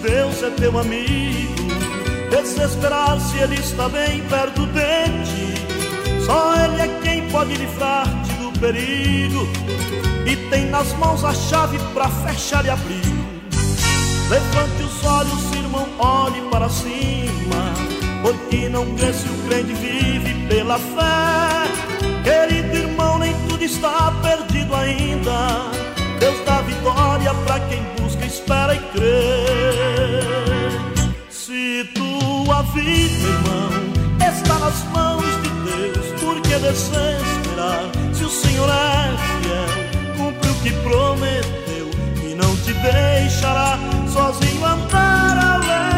Deus é teu amigo. Desesperar se Ele está bem perto de ti. Só Ele é quem pode livrar-te do perigo, e tem nas mãos a chave para fechar e abrir. Levante os olhos, irmão, olhe para cima, porque não crê se o crente vive pela fé. Querido irmão, nem tudo está perdido ainda. Deus dá vitória para quem busca, espera e crê. Se tua vida, irmão, está nas mãos de Deus, por que desesperar? Se o Senhor é fiel, cumpre o que prometeu e não te deixará sozinho andar ao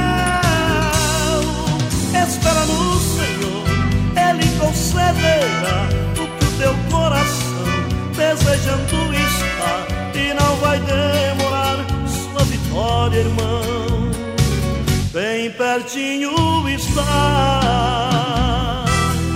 léu. Espera no Senhor, Ele concederá o que o teu coração desejando está, e não vai demorar sua vitória, irmão, bem pertinho está.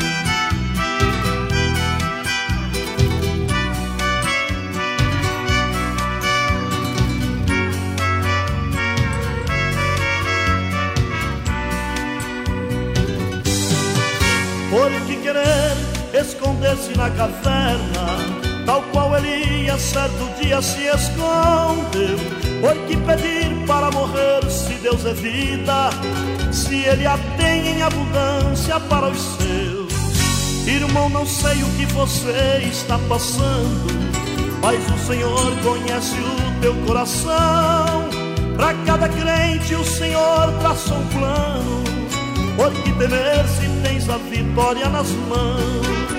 Por que querer esconder-se na caverna, tal qual Elias certo dia se escondeu? Por que pedir para morrer se Deus é vida, se Ele a tem em abundância para os seus? Irmão, não sei o que você está passando, mas o Senhor conhece o teu coração. Para cada crente o Senhor traçou um plano. Por que temer se tens a vitória nas mãos?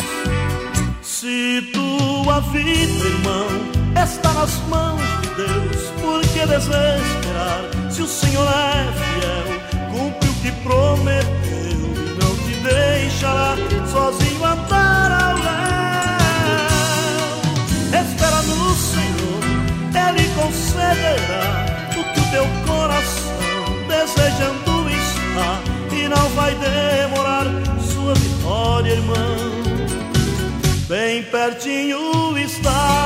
Se tua vida, irmão, está nas mãos de Deus, por que desesperar? Se o Senhor é fiel, cumpre o que prometeu e não te deixará sozinho andar ao léu. Espera no Senhor, Ele concederá o que o teu coração desejando está, e não vai demorar sua vitória, irmão, bem pertinho está.